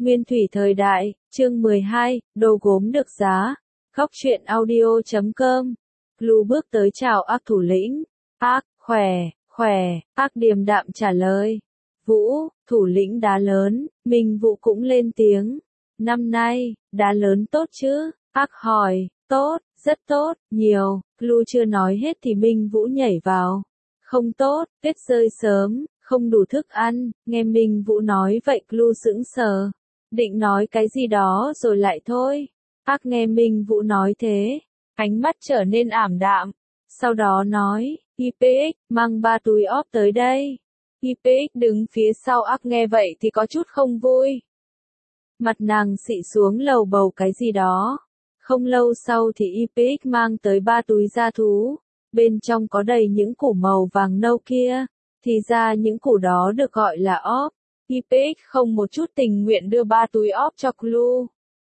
Nguyên thủy thời đại, chương 12, đồ gốm được giá. Góc truyện audio.com. Lu bước tới chào Ác thủ lĩnh. Ác, khỏe, Ác điềm đạm trả lời. Vũ, thủ lĩnh đá lớn, Minh Vũ cũng lên tiếng. Năm nay, đá lớn tốt chứ? Ác hỏi, tốt, rất tốt, nhiều. Lu chưa nói hết thì Minh Vũ nhảy vào. Không tốt, tuyết rơi sớm, không đủ thức ăn. Nghe Minh Vũ nói vậy Lu sững sờ. Định nói cái gì đó rồi lại thôi. Ác nghe Minh Vũ nói thế, ánh mắt trở nên ảm đạm. Sau đó nói, IPX, mang 3 túi óp tới đây. IPX đứng phía sau Ác nghe vậy thì có chút không vui. Mặt nàng xị xuống lầu bầu cái gì đó. Không lâu sau thì IPX mang tới 3 túi da thú. Bên trong có đầy những củ màu vàng nâu kia. Thì ra những củ đó được gọi là óp. IPX không một chút tình nguyện đưa 3 túi óp cho Lu.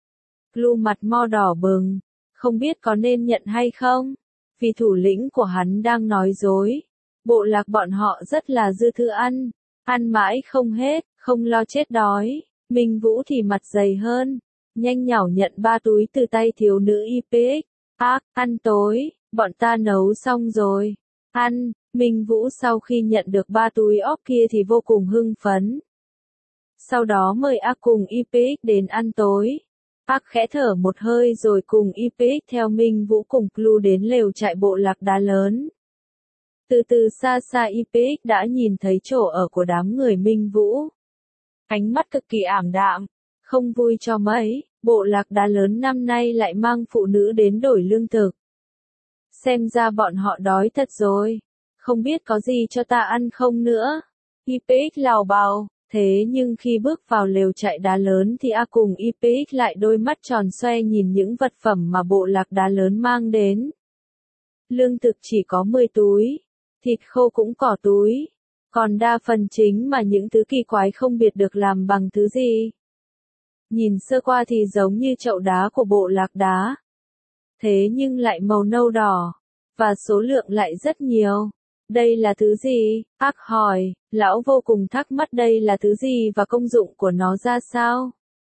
Lu mặt mo đỏ bừng, không biết có nên nhận hay không, vì thủ lĩnh của hắn đang nói dối. Bộ lạc bọn họ rất là dư thừa ăn mãi không hết, không lo chết đói. Minh Vũ thì mặt dày hơn, nhanh nhảu nhận 3 túi từ tay thiếu nữ IPX. Ác, ăn tối, bọn ta nấu xong rồi. Ăn, Minh Vũ sau khi nhận được 3 túi óp kia thì vô cùng hưng phấn. Sau đó mời Ác cùng IPX đến ăn tối. Ác khẽ thở một hơi rồi cùng IPX theo Minh Vũ cùng Lu đến lều trại bộ lạc đá lớn. Từ từ xa xa IPX đã nhìn thấy chỗ ở của đám người Minh Vũ. Ánh mắt cực kỳ ảm đạm, không vui cho mấy, bộ lạc đá lớn năm nay lại mang phụ nữ đến đổi lương thực. Xem ra bọn họ đói thật rồi, không biết có gì cho ta ăn không nữa. IPX lào bào. Thế nhưng khi bước vào lều trại đá lớn thì A cùng IPX lại đôi mắt tròn xoe nhìn những vật phẩm mà bộ lạc đá lớn mang đến. Lương thực chỉ có 10 túi, thịt khô cũng có túi, còn đa phần chính mà những thứ kỳ quái không biết được làm bằng thứ gì. Nhìn sơ qua thì giống như chậu đá của bộ lạc đá. Thế nhưng lại màu nâu đỏ, và số lượng lại rất nhiều. Đây là thứ gì? Ác hỏi, lão vô cùng thắc mắc đây là thứ gì và công dụng của nó ra sao?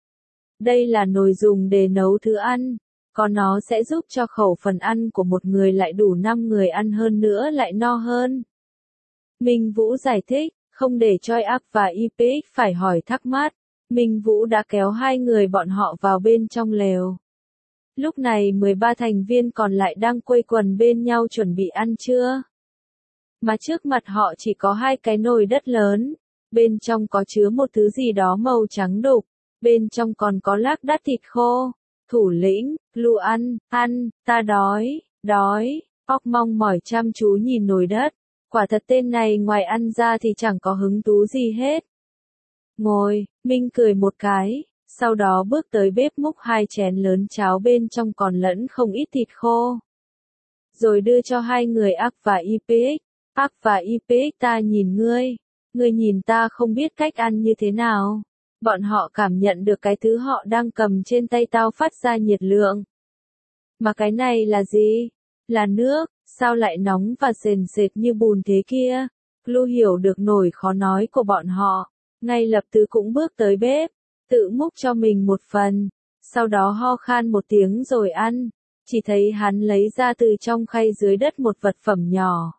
Đây là nồi dùng để nấu thứ ăn, còn nó sẽ giúp cho khẩu phần ăn của một người lại đủ 5 người ăn hơn nữa lại no hơn. Minh Vũ giải thích, không để cho Ác và IPX phải hỏi thắc mắc, Minh Vũ đã kéo hai người bọn họ vào bên trong lều. Lúc này 13 thành viên còn lại đang quây quần bên nhau chuẩn bị ăn trưa. Mà trước mặt họ chỉ có 2 cái nồi đất lớn, bên trong có chứa một thứ gì đó màu trắng đục, bên trong còn có lác đác thịt khô. Thủ lĩnh, Lu ăn, ta đói. Óc mong mỏi chăm chú nhìn nồi đất, quả thật tên này ngoài ăn ra thì chẳng có hứng thú gì hết. Ngồi, Minh cười một cái, sau đó bước tới bếp múc 2 chén lớn cháo bên trong còn lẫn không ít thịt khô. Rồi đưa cho hai người Ác và IPX. Ác và IPX ta nhìn ngươi nhìn ta không biết cách ăn như thế nào. Bọn họ cảm nhận được cái thứ họ đang cầm trên tay tao phát ra nhiệt lượng. Mà cái này là gì? Là nước, sao lại nóng và sền sệt như bùn thế kia? Lu hiểu được nỗi khó nói của bọn họ, ngay lập tức cũng bước tới bếp, tự múc cho mình một phần, sau đó ho khan một tiếng rồi ăn. Chỉ thấy hắn lấy ra từ trong khay dưới đất một vật phẩm nhỏ.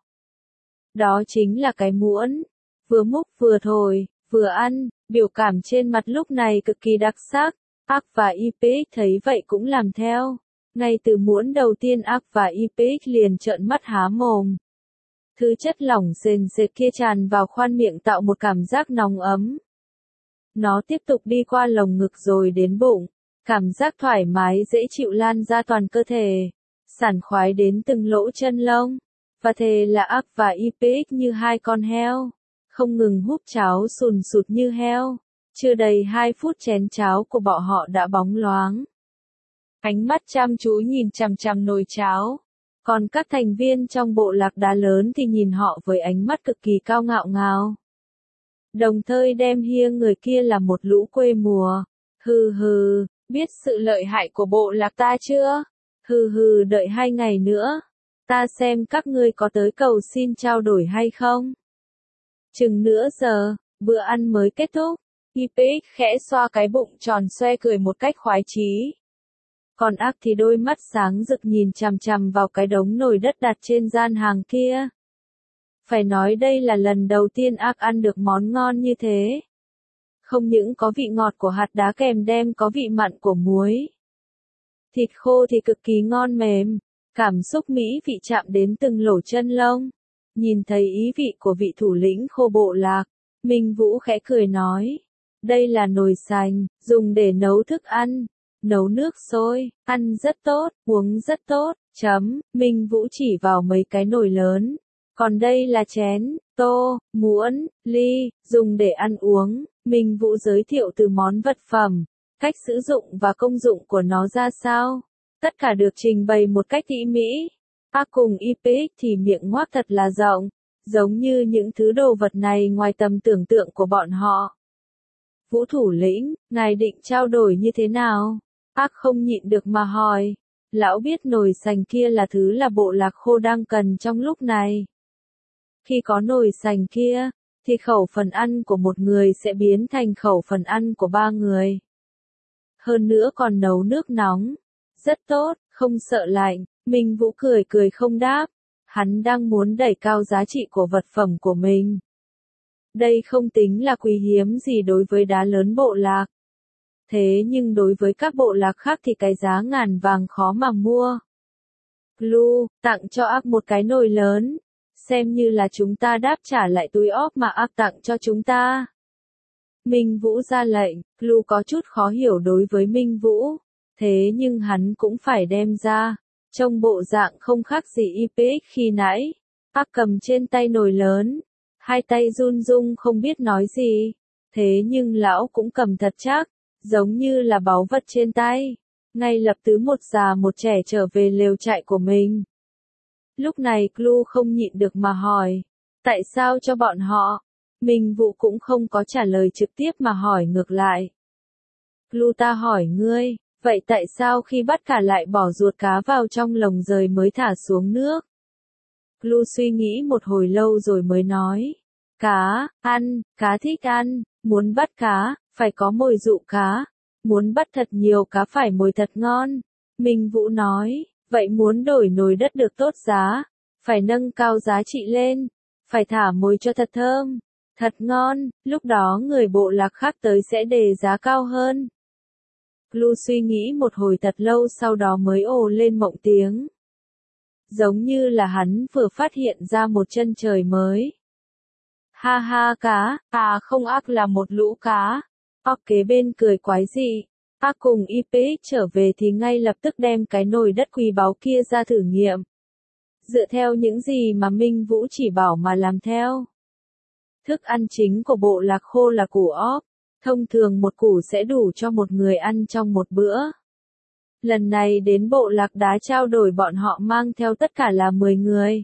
Đó chính là cái muỗng, vừa múc vừa thổi, vừa ăn, biểu cảm trên mặt lúc này cực kỳ đặc sắc. Ác và IPX thấy vậy cũng làm theo. Ngay từ muỗng đầu tiên Ác và IPX liền trợn mắt há mồm. Thứ chất lỏng sền sệt kia tràn vào khoang miệng tạo một cảm giác nóng ấm. Nó tiếp tục đi qua lồng ngực rồi đến bụng, cảm giác thoải mái dễ chịu lan ra toàn cơ thể, sảng khoái đến từng lỗ chân lông. Và thế là Ác và IPX như 2 con heo, không ngừng húp cháo sùn sụt như heo. Chưa đầy 2 phút chén cháo của bọn họ đã bóng loáng. Ánh mắt chăm chú nhìn chằm chằm nồi cháo. Còn các thành viên trong bộ lạc đá lớn thì nhìn họ với ánh mắt cực kỳ cao ngạo ngào. Đồng thời đem hiêng người kia là một lũ quê mùa. Hừ, biết sự lợi hại của bộ lạc ta chưa? Hừ, đợi 2 ngày nữa. Ta xem các ngươi có tới cầu xin trao đổi hay không? Chừng nửa giờ, bữa ăn mới kết thúc. IPX khẽ xoa cái bụng tròn xoe cười một cách khoái chí. Còn ác thì đôi mắt sáng rực nhìn chằm chằm vào cái đống nồi đất đặt trên gian hàng kia. Phải nói đây là lần đầu tiên ác ăn được món ngon như thế. Không những có vị ngọt của hạt đá kèm đem có vị mặn của muối. Thịt khô thì cực kỳ ngon mềm, cảm xúc mỹ vị chạm đến từng lỗ chân lông. Nhìn thấy ý vị của vị thủ lĩnh khô bộ lạc, Minh Vũ khẽ cười nói. Đây là nồi sành, dùng để nấu thức ăn, nấu nước sôi, ăn rất tốt, uống rất tốt, Minh Vũ chỉ vào mấy cái nồi lớn. Còn đây là chén, tô, muỗng, ly, dùng để ăn uống. Minh Vũ giới thiệu từ món vật phẩm, cách sử dụng và công dụng của nó ra sao. Tất cả được trình bày một cách tỉ mỉ. Ác cùng IPX thì miệng ngoác thật là rộng, giống như những thứ đồ vật này ngoài tầm tưởng tượng của bọn họ. Vũ thủ lĩnh, ngài định trao đổi như thế nào? Ác không nhịn được mà hỏi. Lão biết nồi sành kia là thứ là bộ lạc khô đang cần trong lúc này. Khi có nồi sành kia, thì khẩu phần ăn của một người sẽ biến thành khẩu phần ăn của 3 người. Hơn nữa còn nấu nước nóng. Rất tốt, không sợ lạnh. Minh Vũ cười cười không đáp. Hắn đang muốn đẩy cao giá trị của vật phẩm của mình. Đây không tính là quý hiếm gì đối với đá lớn bộ lạc. Thế nhưng đối với các bộ lạc khác thì cái giá ngàn vàng khó mà mua. Blue, tặng cho ác một cái nồi lớn. Xem như là chúng ta đáp trả lại túi óp mà ác tặng cho chúng ta. Minh Vũ ra lệnh, Blue có chút khó hiểu đối với Minh Vũ. Thế nhưng hắn cũng phải đem ra. Trông bộ dạng không khác gì IPX khi nãy. Ác cầm trên tay nồi lớn. Hai tay run run không biết nói gì. Thế nhưng lão cũng cầm thật chắc. Giống như là báu vật trên tay. Ngay lập tức một già một trẻ trở về lều trại của mình. Lúc này Blue không nhịn được mà hỏi. Tại sao cho bọn họ? Minh Vũ cũng không có trả lời trực tiếp mà hỏi ngược lại. Blue ta hỏi ngươi, vậy tại sao khi bắt cả lại bỏ ruột cá vào trong lồng rồi mới thả xuống nước? Blue suy nghĩ một hồi lâu rồi mới nói. Cá, ăn, cá thích ăn, muốn bắt cá, phải có mồi dụ cá. Muốn bắt thật nhiều cá phải mồi thật ngon. Minh Vũ nói, vậy muốn đổi nồi đất được tốt giá, phải nâng cao giá trị lên, phải thả mồi cho thật thơm, thật ngon, lúc đó người bộ lạc khác tới sẽ đề giá cao hơn. Blue suy nghĩ một hồi thật lâu sau đó mới ồ lên mộng tiếng. Giống như là hắn vừa phát hiện ra một chân trời mới. Ha ha cá, à không ác là một lũ cá. Ốc kế bên cười quái dị. Ác cùng IPX trở về thì ngay lập tức đem cái nồi đất quý báu kia ra thử nghiệm. Dựa theo những gì mà Minh Vũ chỉ bảo mà làm theo. Thức ăn chính của bộ lạc khô là củ ốc. Thông thường một củ sẽ đủ cho một người ăn trong một bữa. Lần này đến bộ lạc đá trao đổi bọn họ mang theo tất cả là 10 người.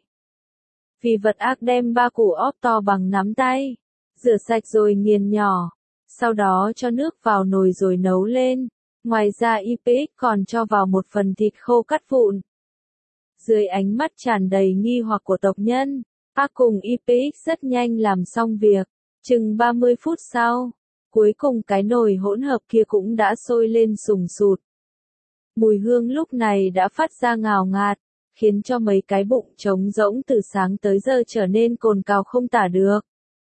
Vì vật ác đem 3 củ ốc to bằng nắm tay. Rửa sạch rồi nghiền nhỏ. Sau đó cho nước vào nồi rồi nấu lên. Ngoài ra IPX còn cho vào một phần thịt khô cắt vụn. Dưới ánh mắt tràn đầy nghi hoặc của tộc nhân, ác cùng IPX rất nhanh làm xong việc. Chừng 30 phút sau, cuối cùng cái nồi hỗn hợp kia cũng đã sôi lên sùng sụt. Mùi hương lúc này đã phát ra ngào ngạt, khiến cho mấy cái bụng trống rỗng từ sáng tới giờ trở nên cồn cào không tả được.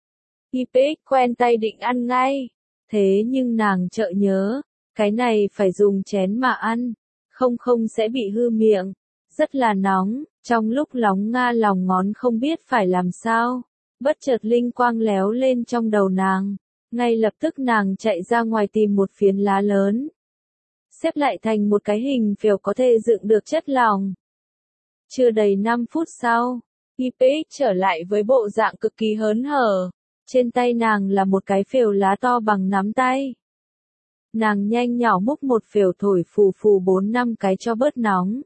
IPX quen tay định ăn ngay. Thế nhưng nàng chợt nhớ, cái này phải dùng chén mà ăn, không sẽ bị hư miệng, rất là nóng, trong lúc lóng nga lòng ngón không biết phải làm sao, bất chợt linh quang léo lên trong đầu nàng, ngay lập tức nàng chạy ra ngoài tìm một phiến lá lớn, xếp lại thành một cái hình phèo có thể dựng được chất lỏng. Chưa đầy 5 phút sau, IPX trở lại với bộ dạng cực kỳ hớn hở. Trên tay nàng là một cái phèo lá to bằng nắm tay. Nàng nhanh nhỏ múc một phèo thổi phù phù 4-5 cái cho bớt nóng.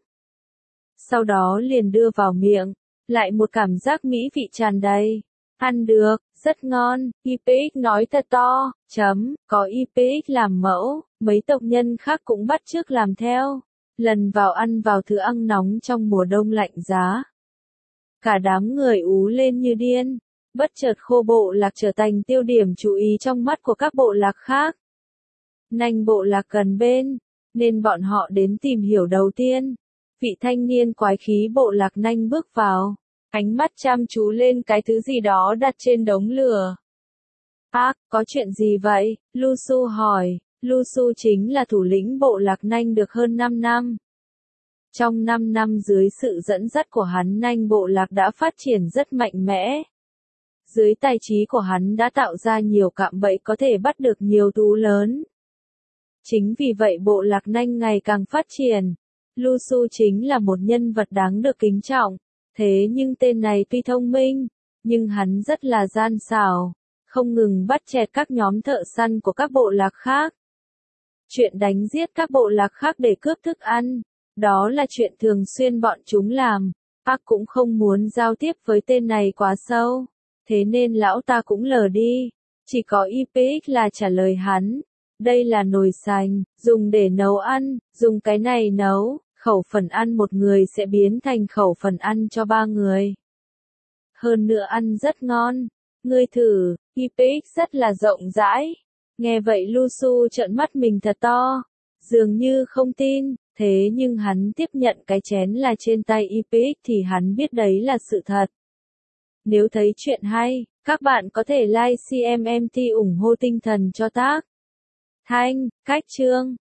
Sau đó liền đưa vào miệng, lại một cảm giác mỹ vị tràn đầy. Ăn được, rất ngon, IPX nói thật to, có IPX làm mẫu, mấy tộc nhân khác cũng bắt chước làm theo. Lần vào ăn vào thứ ăn nóng trong mùa đông lạnh giá. Cả đám người ú lên như điên. Bất chợt Khô bộ lạc trở thành tiêu điểm chú ý trong mắt của các bộ lạc khác. Nanh bộ lạc gần bên, nên bọn họ đến tìm hiểu đầu tiên. Vị thanh niên quái khí bộ lạc Nanh bước vào, ánh mắt chăm chú lên cái thứ gì đó đặt trên đống lửa. Có chuyện gì vậy? Lu Su hỏi. Lu Su chính là thủ lĩnh bộ lạc Nanh được hơn 5 năm. Trong 5 năm dưới sự dẫn dắt của hắn, Nanh bộ lạc đã phát triển rất mạnh mẽ. Dưới tài trí của hắn đã tạo ra nhiều cạm bẫy có thể bắt được nhiều thú lớn. Chính vì vậy bộ lạc Nanh ngày càng phát triển. Lu Su chính là một nhân vật đáng được kính trọng. Thế nhưng tên này tuy thông minh, nhưng hắn rất là gian xảo, không ngừng bắt chẹt các nhóm thợ săn của các bộ lạc khác. Chuyện đánh giết các bộ lạc khác để cướp thức ăn, đó là chuyện thường xuyên bọn chúng làm. Cũng không muốn giao tiếp với tên này quá sâu, thế nên lão ta cũng lờ đi. Chỉ có IPX là trả lời hắn. Đây là nồi sành, dùng để nấu ăn, dùng cái này nấu, khẩu phần ăn một người sẽ biến thành khẩu phần ăn cho 3 người. Hơn nữa ăn rất ngon. Ngươi thử, IPX rất là rộng rãi. Nghe vậy Lu Su trợn mắt mình thật to, dường như không tin, thế nhưng hắn tiếp nhận cái chén là trên tay IPX thì hắn biết đấy là sự thật. Nếu thấy chuyện hay, các bạn có thể like CMMT ủng hộ tinh thần cho tác Thanh, Cách Chương.